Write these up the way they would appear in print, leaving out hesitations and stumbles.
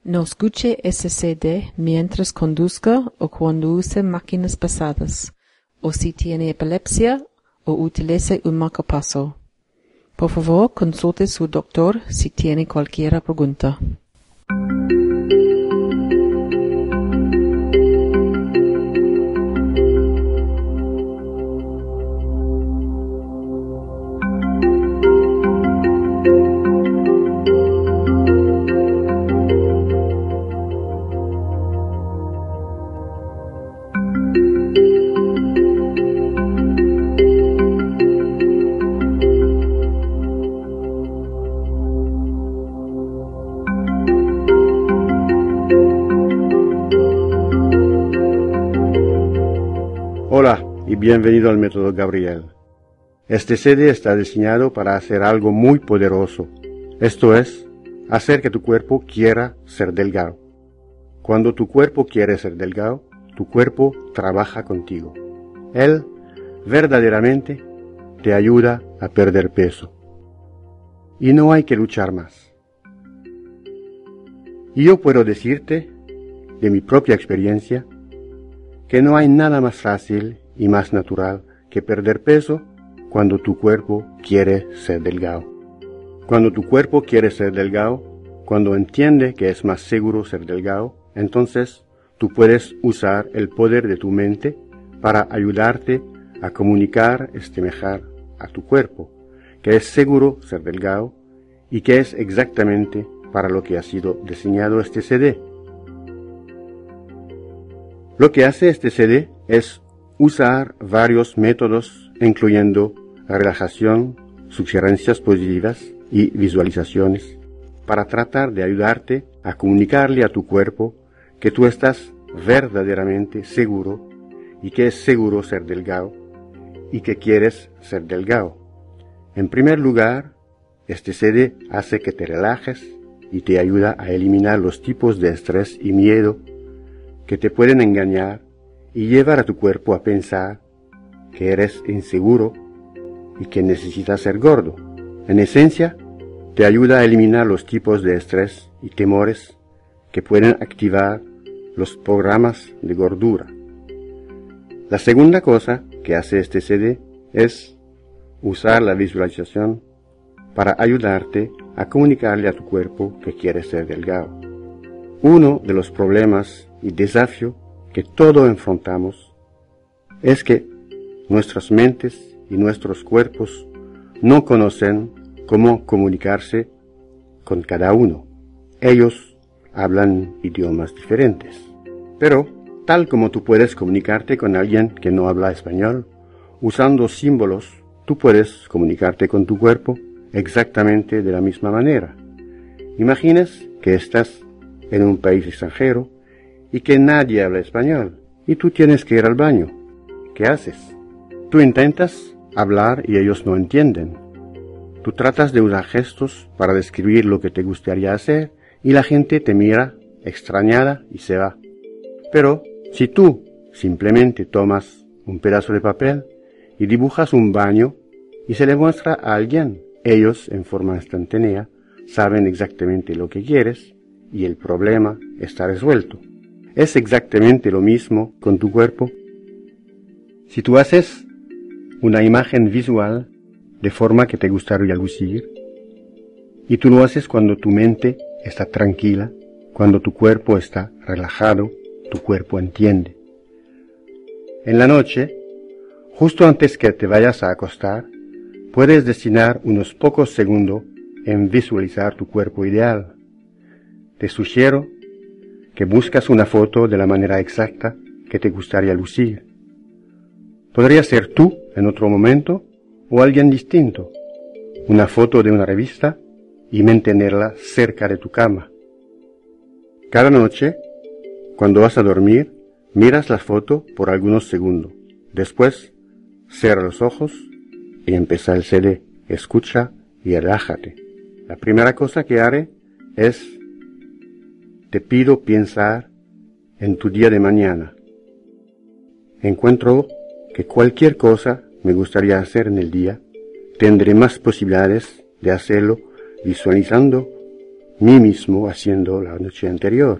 No escuche ese CD mientras conduzca o cuando use máquinas pesadas, o si tiene epilepsia o utilice un marcapaso. Por favor, consulte su doctor si tiene cualquier pregunta. Hola y bienvenido al método Gabriel. Este CD está diseñado para hacer algo muy poderoso, esto es, hacer que tu cuerpo quiera ser delgado. Cuando tu cuerpo quiere ser delgado, tu cuerpo trabaja contigo. Él verdaderamente te ayuda a perder peso. Y no hay que luchar más. Y yo puedo decirte, de mi propia experiencia, que no hay nada más fácil y más natural que perder peso cuando tu cuerpo quiere ser delgado. Cuando tu cuerpo quiere ser delgado, cuando entiende que es más seguro ser delgado, entonces tú puedes usar el poder de tu mente para ayudarte a comunicar mejor a tu cuerpo, que es seguro ser delgado y que es exactamente para lo que ha sido diseñado este CD. Lo que hace este CD es usar varios métodos, incluyendo relajación, sugerencias positivas y visualizaciones, para tratar de ayudarte a comunicarle a tu cuerpo que tú estás verdaderamente seguro y que es seguro ser delgado y que quieres ser delgado. En primer lugar, este CD hace que te relajes y te ayuda a eliminar los tipos de estrés y miedo que te pueden engañar y llevar a tu cuerpo a pensar que eres inseguro y que necesitas ser gordo. En esencia, te ayuda a eliminar los tipos de estrés y temores que pueden activar los programas de gordura. La segunda cosa que hace este CD es usar la visualización para ayudarte a comunicarle a tu cuerpo que quieres ser delgado. Uno de los problemas y desafío que todos enfrentamos es que nuestras mentes y nuestros cuerpos no conocen cómo comunicarse con cada uno. Ellos hablan idiomas diferentes. Pero, tal como tú puedes comunicarte con alguien que no habla español, usando símbolos, tú puedes comunicarte con tu cuerpo exactamente de la misma manera. Imagines que estás en un país extranjero y que nadie habla español, y tú tienes que ir al baño. ¿Qué haces? Tú intentas hablar y ellos no entienden. Tú tratas de usar gestos para describir lo que te gustaría hacer, y la gente te mira extrañada y se va. Pero si tú simplemente tomas un pedazo de papel y dibujas un baño y se le muestra a alguien, ellos en forma instantánea saben exactamente lo que quieres y el problema está resuelto. Es exactamente lo mismo con tu cuerpo. Si tú haces una imagen visual de forma que te gustaría lucir, y tú lo haces cuando tu mente está tranquila, cuando tu cuerpo está relajado, tu cuerpo entiende. En la noche, justo antes que te vayas a acostar, puedes destinar unos pocos segundos en visualizar tu cuerpo ideal. Te sugiero que buscas una foto de la manera exacta que te gustaría lucir. Podría ser tú en otro momento o alguien distinto. Una foto de una revista y mantenerla cerca de tu cama. Cada noche, cuando vas a dormir, miras la foto por algunos segundos. Después, cierra los ojos y empieza el CD. Escucha y relájate. La primera cosa que haré es te pido pensar en tu día de mañana. Encuentro que cualquier cosa me gustaría hacer en el día, tendré más posibilidades de hacerlo visualizando mí mismo haciendo la noche anterior.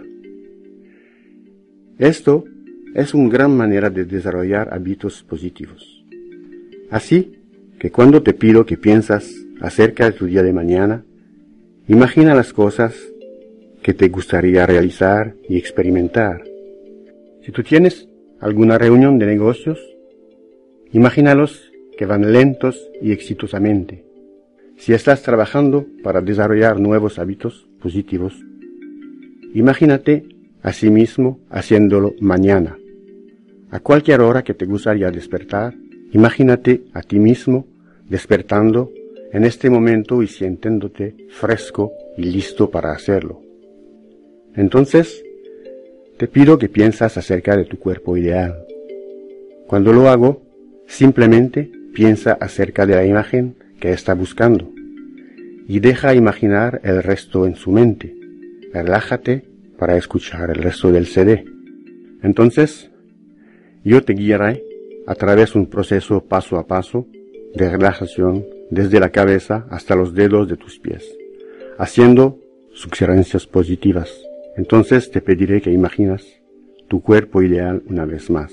Esto es una gran manera de desarrollar hábitos positivos. Así que cuando te pido que piensas acerca de tu día de mañana, imagina las cosas que te gustaría realizar y experimentar. Si tú tienes alguna reunión de negocios, imagínalos que van lentos y exitosamente. Si estás trabajando para desarrollar nuevos hábitos positivos, imagínate a sí mismo haciéndolo mañana. A cualquier hora que te gustaría despertar, imagínate a ti mismo despertando en este momento y sintiéndote fresco y listo para hacerlo. Entonces, te pido que piensas acerca de tu cuerpo ideal. Cuando lo hago, simplemente piensa acerca de la imagen que está buscando y deja imaginar el resto en su mente. Relájate para escuchar el resto del CD. Entonces, yo te guiaré a través de un proceso paso a paso de relajación desde la cabeza hasta los dedos de tus pies, haciendo sugerencias positivas. Entonces te pediré que imaginas tu cuerpo ideal una vez más.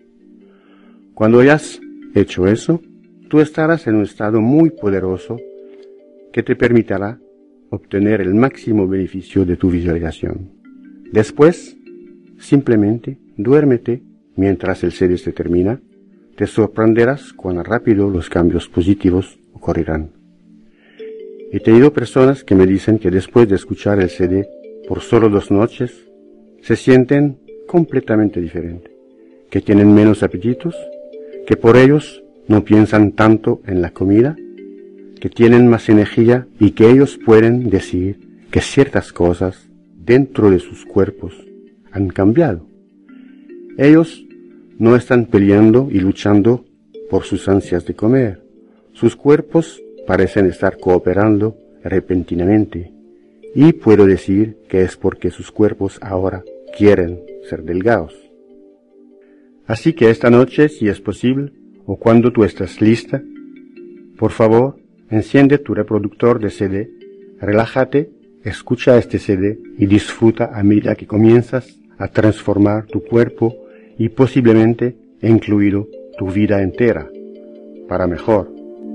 Cuando hayas hecho eso, tú estarás en un estado muy poderoso que te permitirá obtener el máximo beneficio de tu visualización. Después, simplemente duérmete mientras el CD se termina. Te sorprenderás cuán rápido los cambios positivos ocurrirán. He tenido personas que me dicen que después de escuchar el CD por solo 2 noches, se sienten completamente diferentes, que tienen menos apetitos, que por ellos no piensan tanto en la comida, que tienen más energía y que ellos pueden decir que ciertas cosas dentro de sus cuerpos han cambiado. Ellos no están peleando y luchando por sus ansias de comer. Sus cuerpos parecen estar cooperando repentinamente. Y puedo decir que es porque sus cuerpos ahora quieren ser delgados. Así que esta noche, si es posible, o cuando tú estás lista, por favor, enciende tu reproductor de CD, relájate, escucha este CD y disfruta a medida que comienzas a transformar tu cuerpo y posiblemente incluido tu vida entera, para mejor.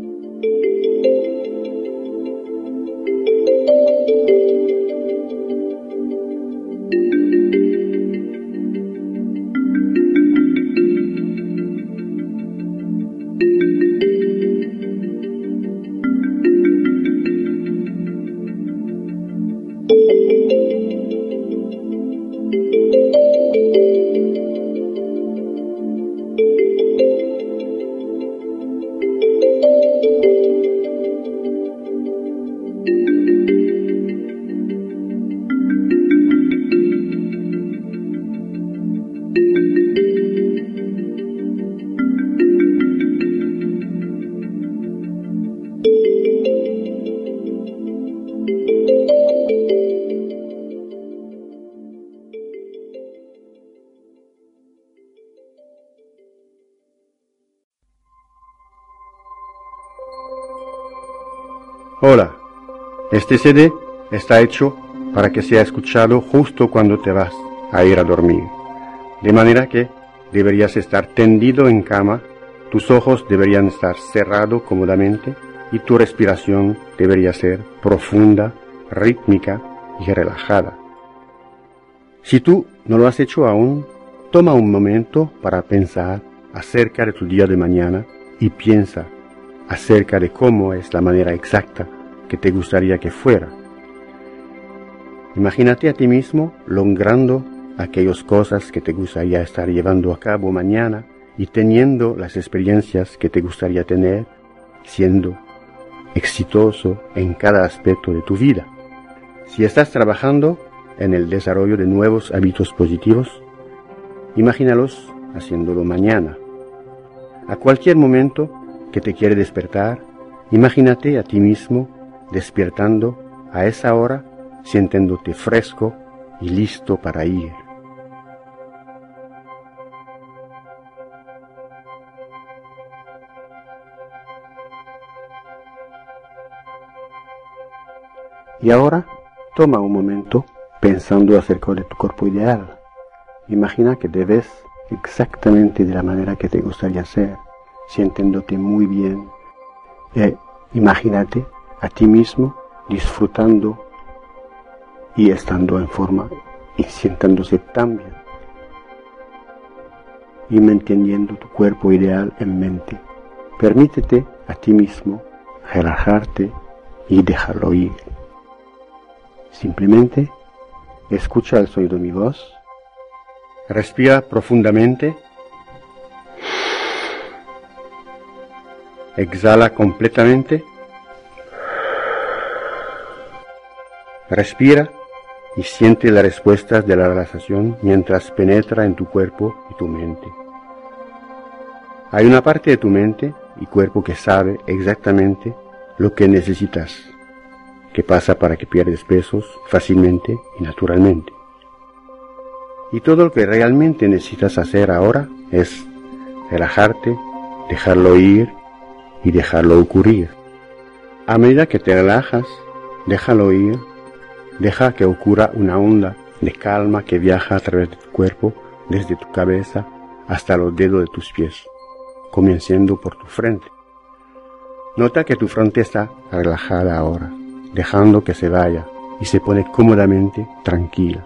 Hola, este CD está hecho para que sea escuchado justo cuando te vas a ir a dormir, de manera que deberías estar tendido en cama, tus ojos deberían estar cerrados cómodamente y tu respiración debería ser profunda, rítmica y relajada. Si tú no lo has hecho aún, toma un momento para pensar acerca de tu día de mañana y piensa acerca de cómo es la manera exacta que te gustaría que fuera. Imagínate a ti mismo logrando aquellas cosas que te gustaría estar llevando a cabo mañana y teniendo las experiencias que te gustaría tener, siendo exitoso en cada aspecto de tu vida. Si estás trabajando en el desarrollo de nuevos hábitos positivos, imagínalos haciéndolo mañana. A cualquier momento que te quiere despertar, imagínate a ti mismo despertando a esa hora, sintiéndote fresco y listo para ir. Y ahora, Toma un momento pensando acerca de tu cuerpo ideal. Imagina que te ves exactamente de la manera que te gustaría ser, sintiéndote muy bien. Imagínate a ti mismo disfrutando y estando en forma y sintiéndose tan bien. Y manteniendo tu cuerpo ideal en mente. Permítete a ti mismo relajarte y dejarlo ir. Simplemente escucha el sonido de mi voz. Respira profundamente. Exhala completamente. Respira y siente las respuestas de la relajación mientras penetra en tu cuerpo y tu mente. Hay una parte de tu mente y cuerpo que sabe exactamente lo que necesitas, que pasa para que pierdes pesos fácilmente y naturalmente. Y todo lo que realmente necesitas hacer ahora es relajarte, dejarlo ir y dejarlo ocurrir. A medida que te relajas, déjalo ir, deja que ocurra una onda de calma que viaja a través de tu cuerpo, desde tu cabeza hasta los dedos de tus pies, comenzando por tu frente. Nota que tu frente está relajada ahora, dejando que se vaya y se pone cómodamente tranquila.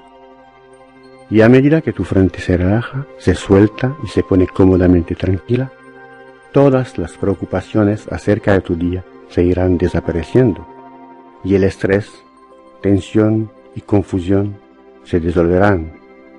Y a medida que tu frente se relaja, se suelta y se pone cómodamente tranquila, todas las preocupaciones acerca de tu día se irán desapareciendo y el estrés, tensión y confusión se disolverán.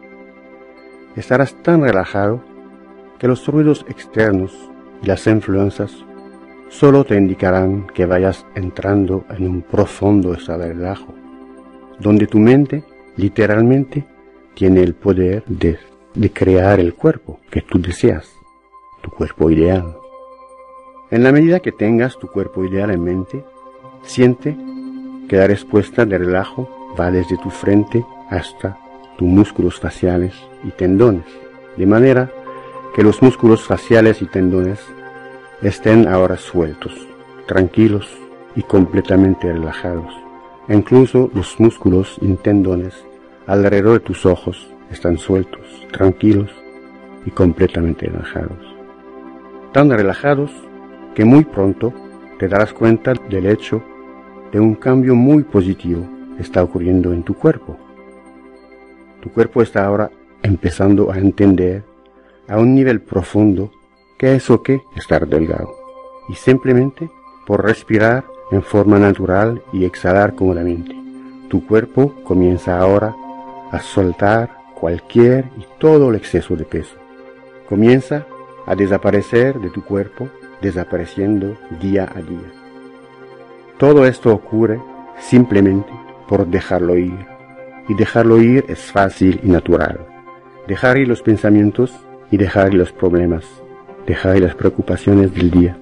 Estarás tan relajado que los ruidos externos y las influencias solo te indicarán que vayas entrando en un profundo estado de relajo, donde tu mente literalmente tiene el poder de crear el cuerpo que tú deseas, tu cuerpo ideal. En la medida que tengas tu cuerpo ideal en mente, siente que la respuesta de relajo va desde tu frente hasta tus músculos faciales y tendones, de manera que los músculos faciales y tendones estén ahora sueltos, tranquilos y completamente relajados. Incluso los músculos y tendones alrededor de tus ojos están sueltos, tranquilos y completamente relajados. Tan relajados que muy pronto te darás cuenta del hecho de un cambio muy positivo que está ocurriendo en tu cuerpo. Tu cuerpo está ahora empezando a entender a un nivel profundo qué es o qué estar delgado, y simplemente por respirar en forma natural y exhalar cómodamente, tu cuerpo comienza ahora a soltar cualquier y todo el exceso de peso. Comienza a desaparecer de tu cuerpo, desapareciendo día a día. Todo esto ocurre simplemente por dejarlo ir, y dejarlo ir es fácil y natural. Dejar ir los pensamientos y dejar ir los problemas, dejar ir las preocupaciones del día.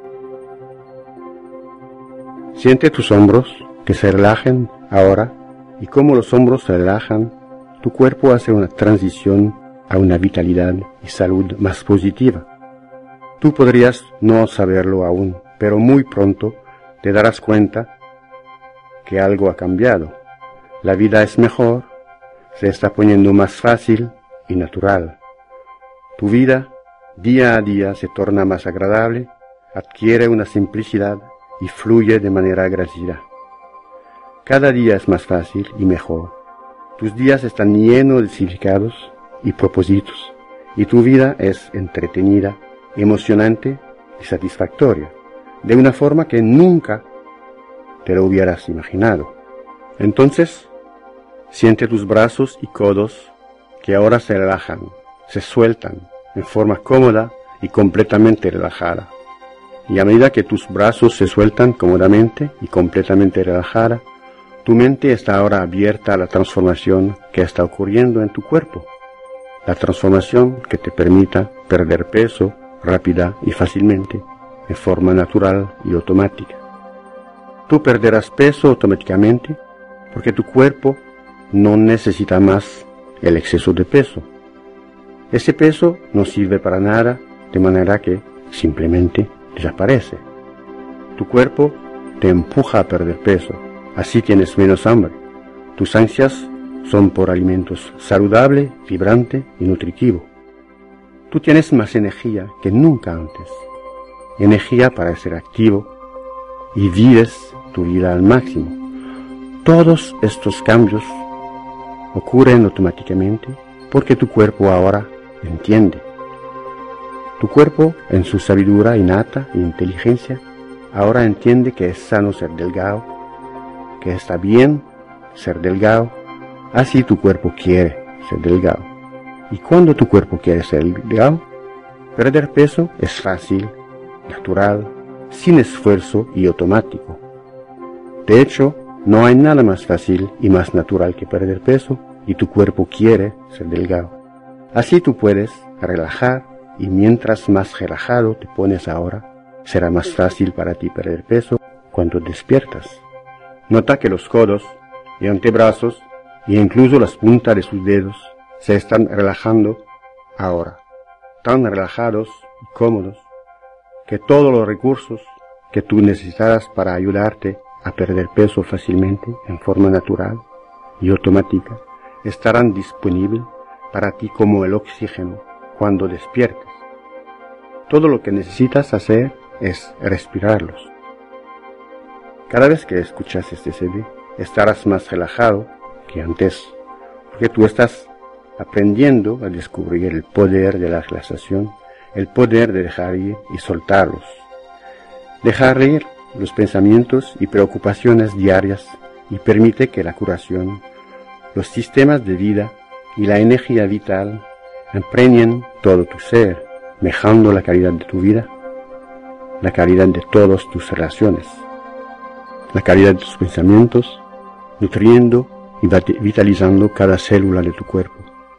Siente tus hombros que se relajen ahora, y como los hombros se relajan, tu cuerpo hace una transición a una vitalidad y salud más positiva. Tú podrías no saberlo aún, pero muy pronto te darás cuenta que algo ha cambiado. La vida es mejor, se está poniendo más fácil y natural. Tu vida, día a día, se torna más agradable, adquiere una simplicidad y fluye de manera agradecida. Cada día es más fácil y mejor. Tus días están llenos de significados y propósitos, y tu vida es entretenida, emocionante y satisfactoria, de una forma que nunca te lo hubieras imaginado. Entonces, siente tus brazos y codos que ahora se relajan, se sueltan en forma cómoda y completamente relajada. Y a medida que tus brazos se sueltan cómodamente y completamente relajada, tu mente está ahora abierta a la transformación que está ocurriendo en tu cuerpo. La transformación que te permita perder peso rápida y fácilmente, en forma natural y automática. Tú perderás peso automáticamente porque tu cuerpo no necesita más el exceso de peso. Ese peso no sirve para nada, de manera que simplemente desaparece. Tu cuerpo te empuja a perder peso, así tienes menos hambre. Tus ansias son por alimentos saludable, vibrante y nutritivo. Tú tienes más energía que nunca antes, energía para ser activo y vives tu vida al máximo. Todos estos cambios ocurren automáticamente porque tu cuerpo ahora entiende. Tu cuerpo, en su sabiduría innata e inteligencia, ahora entiende que es sano ser delgado, que está bien ser delgado, así tu cuerpo quiere ser delgado. Y cuando tu cuerpo quiere ser delgado, perder peso es fácil, natural, sin esfuerzo y automático. De hecho, no hay nada más fácil y más natural que perder peso, y tu cuerpo quiere ser delgado. Así tú puedes relajar, y mientras más relajado te pones ahora, será más fácil para ti perder peso cuando despiertas. Nota que los codos y antebrazos, e incluso las puntas de sus dedos, se están relajando ahora, tan relajados y cómodos, que todos los recursos que tú necesitarás para ayudarte a perder peso fácilmente, en forma natural y automática, estarán disponibles para ti como el oxígeno cuando despiertes. Todo lo que necesitas hacer es respirarlos. Cada vez que escuchas este CD, estarás más relajado que antes, porque tú estás aprendiendo a descubrir el poder de la relajación, el poder de dejar ir y soltarlos. Dejar ir los pensamientos y preocupaciones diarias y permite que la curación, los sistemas de vida y la energía vital impregnen todo tu ser, mejorando la calidad de tu vida, la calidad de todas tus relaciones, la calidad de tus pensamientos, nutriendo y vitalizando cada célula de tu cuerpo.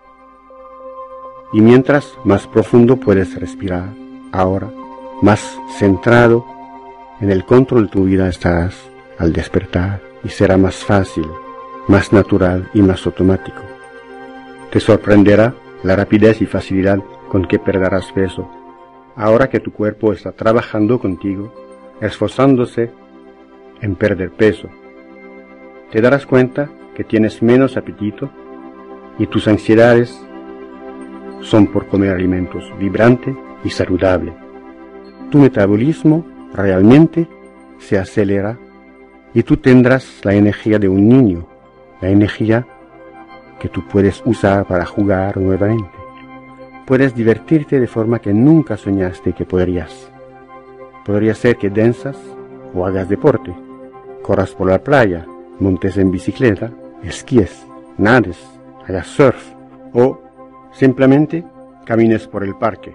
Y mientras más profundo puedes respirar, ahora, más centrado en el control de tu vida estarás al despertar y será más fácil, más natural y más automático. Te sorprenderá la rapidez y facilidad con que perderás peso, ahora que tu cuerpo está trabajando contigo, esforzándose en perder peso. Te darás cuenta que tienes menos apetito y tus ansiedades son por comer alimentos vibrantes y saludables. Tu metabolismo realmente se acelera y tú tendrás la energía de un niño, la energía que tú puedes usar para jugar nuevamente. Puedes divertirte de forma que nunca soñaste que podrías. Podría ser que danzas o hagas deporte, corras por la playa, montes en bicicleta, esquíes, nades, hagas surf o simplemente camines por el parque.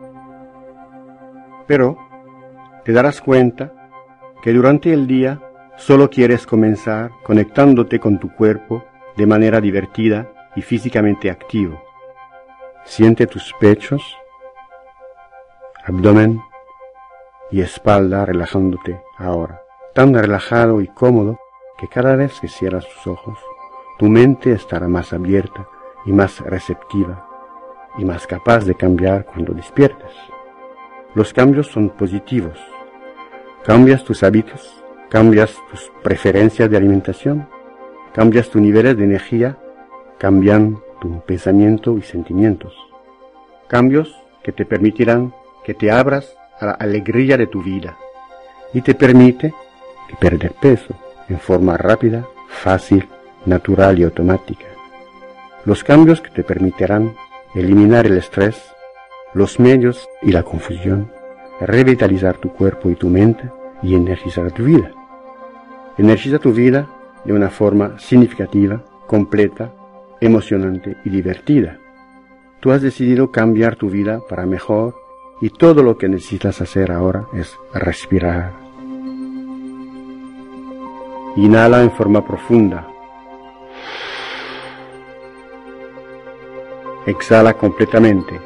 Pero te darás cuenta que durante el día solo quieres comenzar conectándote con tu cuerpo de manera divertida y físicamente activo. Siente tus pechos, abdomen y espalda relajándote ahora, tan relajado y cómodo que cada vez que cierras tus ojos, tu mente estará más abierta y más receptiva y más capaz de cambiar cuando despiertes. Los cambios son positivos. Cambias tus hábitos, cambias tus preferencias de alimentación, cambias tus niveles de energía, cambian tu pensamiento y sentimientos. Cambios que te permitirán que te abras a la alegría de tu vida y te permite perder peso en forma rápida, fácil, natural y automática. Los cambios que te permitirán eliminar el estrés, los medios y la confusión, revitalizar tu cuerpo y tu mente y energizar tu vida. Energiza tu vida de una forma significativa, completa, emocionante y divertida. Tú has decidido cambiar tu vida para mejor y todo lo que necesitas hacer ahora es respirar. Inhala en forma profunda. Exhala completamente.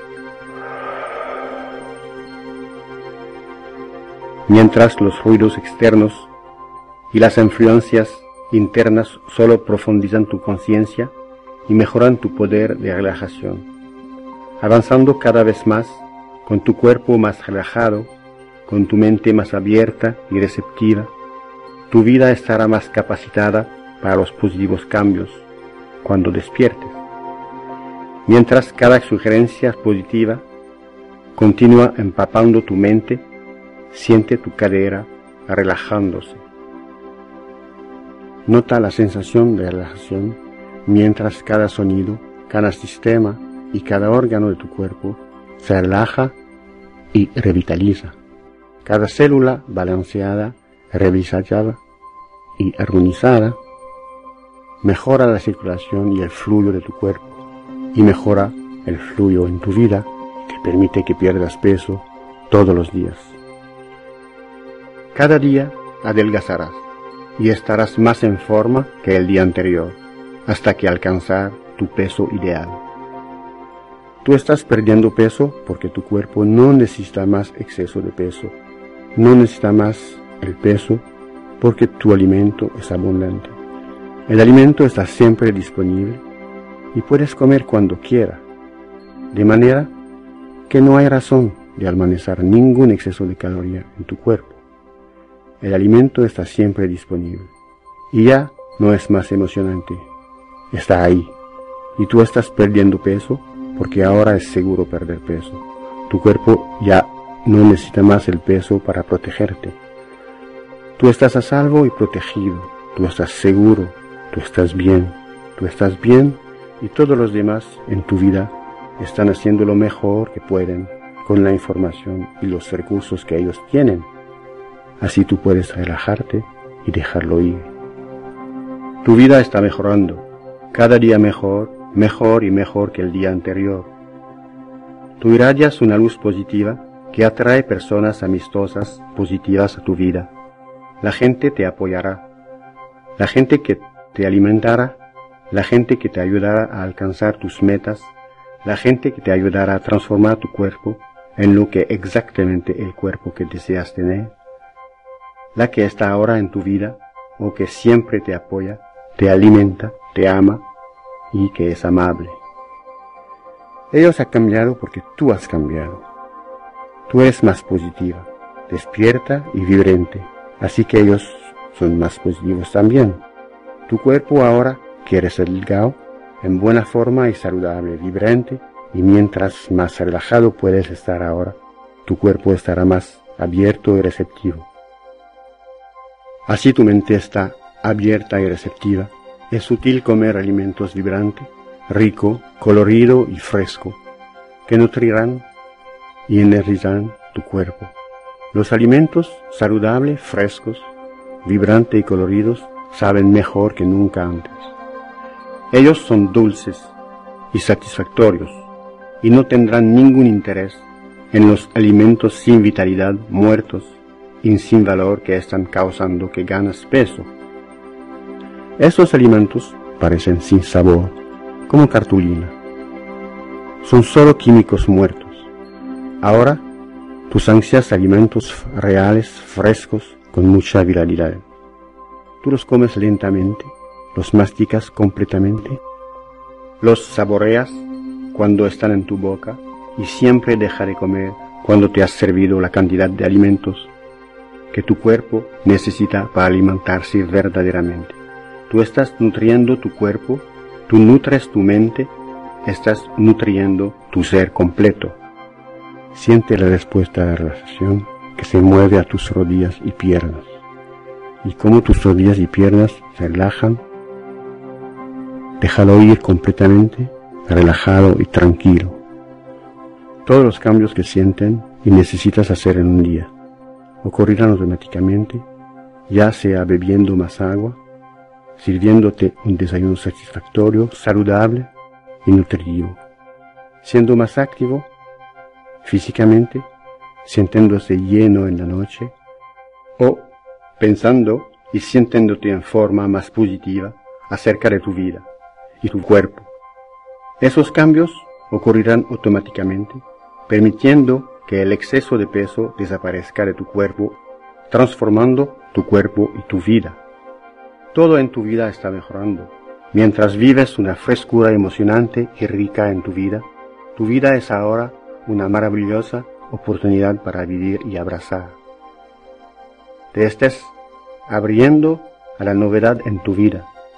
Mientras los ruidos externos y las influencias internas solo profundizan tu conciencia y mejoran tu poder de relajación, avanzando cada vez más con tu cuerpo más relajado, con tu mente más abierta y receptiva. Tu vida estará más capacitada para los positivos cambios cuando despiertes. Mientras cada sugerencia positiva continúa empapando tu mente, siente tu cadera relajándose. Nota la sensación de relajación mientras cada sonido, cada sistema y cada órgano de tu cuerpo se relaja y revitaliza. Cada célula balanceada, revisada y armonizada mejora la circulación y el flujo de tu cuerpo y mejora el flujo en tu vida y te permite que pierdas peso todos los días. Cada día adelgazarás y estarás más en forma que el día anterior hasta que alcanzar tu peso ideal. Tú estás perdiendo peso porque tu cuerpo no necesita más exceso de peso, no necesita más el peso porque tu alimento es abundante. El alimento está siempre disponible y puedes comer cuando quieras, de manera que no hay razón de almacenar ningún exceso de caloría en tu cuerpo. El alimento está siempre disponible y ya no es más emocionante, está ahí y tú estás perdiendo peso porque ahora es seguro perder peso. Tu cuerpo ya no necesita más el peso para protegerte. Tú estás a salvo y protegido, tú estás seguro, tú estás bien y todos los demás en tu vida están haciendo lo mejor que pueden con la información y los recursos que ellos tienen. Así tú puedes relajarte y dejarlo ir. Tu vida está mejorando, cada día mejor y mejor que el día anterior. Tú irradias una luz positiva que atrae personas amistosas, positivas a tu vida. La gente te apoyará, la gente que te alimentará, la gente que te ayudará a alcanzar tus metas, la gente que te ayudará a transformar tu cuerpo en lo que exactamente el cuerpo que deseas tener, la que está ahora en tu vida o que siempre te apoya, te alimenta, te ama y que es amable. Ellos han cambiado porque tú has cambiado. Tú eres más positiva, despierta y vibrante, así que ellos son más positivos también. Tu cuerpo ahora quiere ser delgado, en buena forma y saludable, vibrante, y mientras más relajado puedes estar ahora, tu cuerpo estará más abierto y receptivo. Así tu mente está abierta y receptiva. Es útil comer alimentos vibrantes, rico, colorido y fresco, que nutrirán y energizarán tu cuerpo. Los alimentos saludables, frescos, vibrantes y coloridos saben mejor que nunca antes. Ellos son dulces y satisfactorios y no tendrán ningún interés en los alimentos sin vitalidad, muertos y sin valor que están causando que ganas peso. Esos alimentos parecen sin sabor, como cartulina. Son solo químicos muertos. Ahora, tus ansias alimentos reales, frescos, con mucha vitalidad. Tú los comes lentamente, los masticas completamente, los saboreas cuando están en tu boca y siempre deja de comer cuando te has servido la cantidad de alimentos que tu cuerpo necesita para alimentarse verdaderamente. Tú estás nutriendo tu cuerpo, tú nutres tu mente, estás nutriendo tu ser completo. Siente la respuesta de la relajación que se mueve a tus rodillas y piernas. Y como tus rodillas y piernas se relajan, déjalo ir completamente, relajado y tranquilo. Todos los cambios que sienten y necesitas hacer en un día ocurrirán automáticamente, ya sea bebiendo más agua, sirviéndote un desayuno satisfactorio, saludable y nutritivo, siendo más activo físicamente, sintiéndose lleno en la noche, o pensando y sintiéndote en forma más positiva acerca de tu vida y tu cuerpo. Esos cambios ocurrirán automáticamente, permitiendo que el exceso de peso desaparezca de tu cuerpo, transformando tu cuerpo y tu vida. Todo en tu vida está mejorando. Mientras vives una frescura emocionante y rica en tu vida es ahora una maravillosa oportunidad para vivir y abrazar. Te estés abriendo a la novedad en tu vida,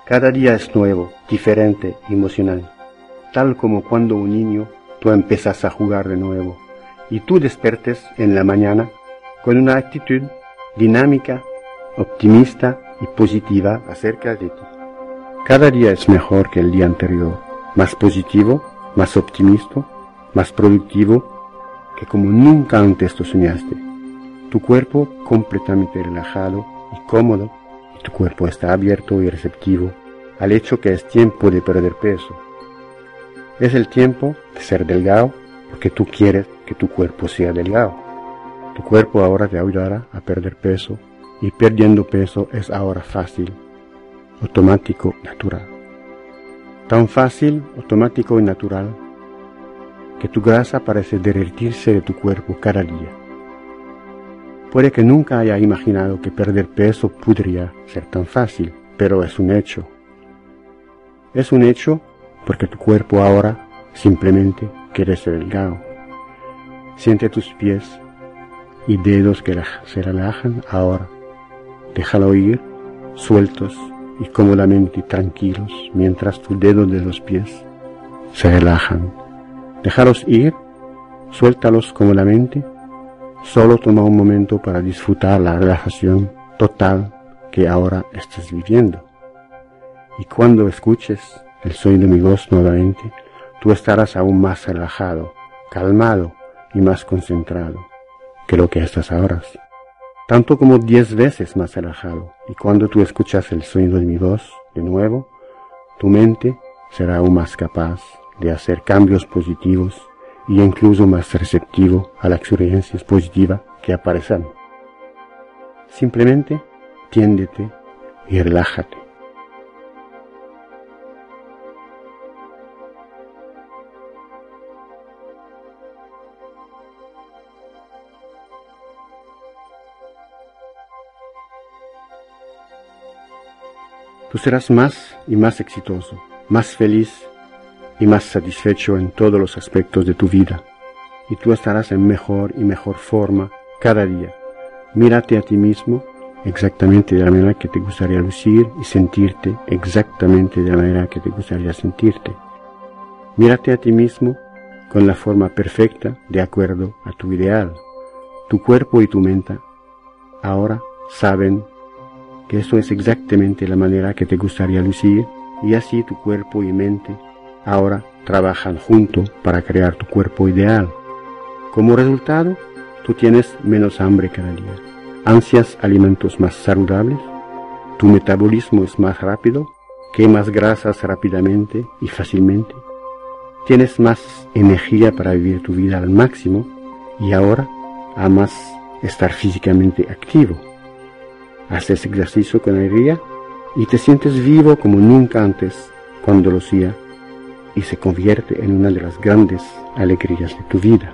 Cada día es nuevo, diferente, emocionante. Tal como cuando un niño tú empiezas a jugar de nuevo y tú despertes en la mañana con una actitud dinámica, optimista y positiva acerca de ti. Cada día es mejor que el día anterior, más positivo, más optimista, más productivo, que como nunca antes lo soñaste. Tu cuerpo completamente relajado y cómodo, y tu cuerpo está abierto y receptivo al hecho que es tiempo de perder peso. Es el tiempo de ser delgado porque tú quieres que tu cuerpo sea delgado. Tu cuerpo ahora te ayudará a perder peso y perdiendo peso es ahora fácil, automático, natural. Tan fácil, automático y natural que tu grasa parece derretirse de tu cuerpo cada día. Puede que nunca haya imaginado que perder peso podría ser tan fácil, pero es un hecho. Es un hecho porque tu cuerpo ahora simplemente quiere ser delgado. Siente tus pies y dedos que se relajan ahora. Déjalo ir, sueltos y cómodamente tranquilos, mientras tus dedos de los pies se relajan. Déjalos ir, suéltalos cómodamente. Solo toma un momento para disfrutar la relajación total que ahora estás viviendo. Y cuando escuches el sonido de mi voz nuevamente, tú estarás aún más relajado, calmado y más concentrado que lo que estás ahora. Tanto como 10 veces más relajado. Y cuando tú escuchas el sonido de mi voz de nuevo, tu mente será aún más capaz de hacer cambios positivos y incluso más receptivo a las experiencias positivas que aparecerán. Simplemente tiéndete y relájate. Tú serás más y más exitoso, más feliz y más satisfecho en todos los aspectos de tu vida. Y tú estarás en mejor y mejor forma cada día. Mírate a ti mismo exactamente de la manera que te gustaría lucir y sentirte exactamente de la manera que te gustaría sentirte. Mírate a ti mismo con la forma perfecta de acuerdo a tu ideal. Tu cuerpo y tu mente ahora saben que eso es exactamente la manera que te gustaría lucir y así tu cuerpo y mente ahora trabajan juntos para crear tu cuerpo ideal. Como resultado, tú tienes menos hambre cada día, ansias alimentos más saludables, tu metabolismo es más rápido, quemas grasas rápidamente y fácilmente, tienes más energía para vivir tu vida al máximo y ahora amas estar físicamente activo. Haces ejercicio con alegría y te sientes vivo como nunca antes cuando lo hacía y se convierte en una de las grandes alegrías de tu vida.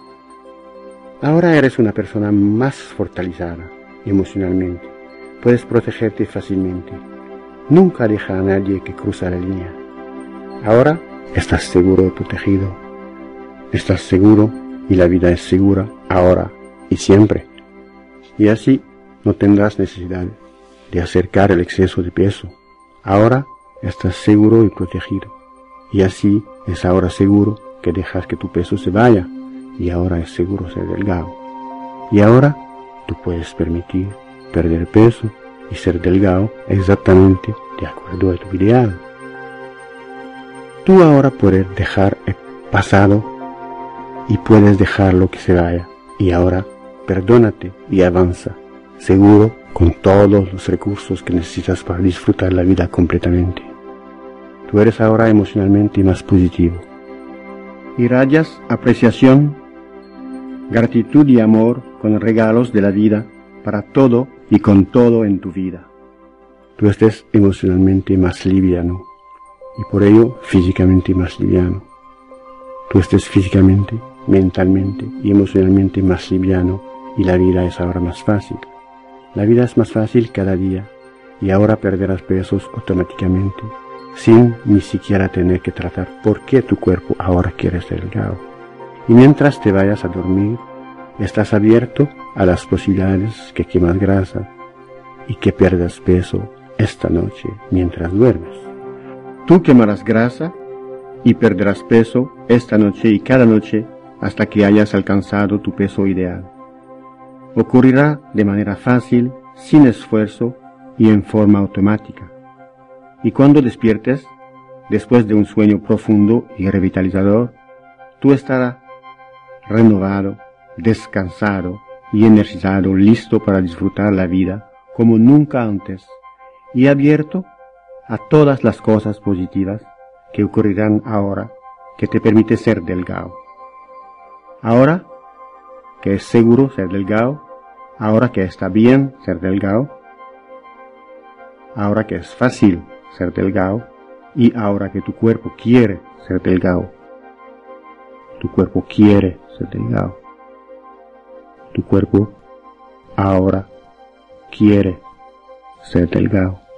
Ahora eres una persona más fortalecida emocionalmente. Puedes protegerte fácilmente. Nunca deja a nadie que cruza la línea. Ahora estás seguro y protegido. Estás seguro y la vida es segura ahora y siempre. Y así no tendrás necesidad de acercar el exceso de peso. Ahora estás seguro y protegido. Y así es ahora seguro que dejas que tu peso se vaya. Y ahora es seguro ser delgado. Y ahora tú puedes permitir perder peso y ser delgado exactamente de acuerdo a tu ideal. Tú ahora puedes dejar el pasado y puedes dejarlo que se vaya. Y ahora perdónate y avanza, seguro con todos los recursos que necesitas para disfrutar la vida completamente. Tú eres ahora emocionalmente más positivo. Irradias apreciación, gratitud y amor con regalos de la vida para todo y con todo en tu vida. Tú estés emocionalmente más liviano y por ello físicamente más liviano. Tú estés físicamente, mentalmente y emocionalmente más liviano y la vida es ahora más fácil. La vida es más fácil cada día y ahora perderás pesos automáticamente sin ni siquiera tener que tratar por qué tu cuerpo ahora quiere ser delgado. Y mientras te vayas a dormir, estás abierto a las posibilidades que quemas grasa y que pierdas peso esta noche mientras duermes. Tú quemarás grasa y perderás peso esta noche y cada noche hasta que hayas alcanzado tu peso ideal. Ocurrirá de manera fácil, sin esfuerzo y en forma automática. Y cuando despiertes, después de un sueño profundo y revitalizador, tú estarás renovado, descansado y energizado, listo para disfrutar la vida como nunca antes y abierto a todas las cosas positivas que ocurrirán ahora que te permite ser delgado. Ahora que es seguro ser delgado, ahora que está bien ser delgado, ahora que es fácil ser delgado y ahora que tu cuerpo quiere ser delgado. Tu cuerpo quiere ser delgado. Tu cuerpo ahora quiere ser delgado.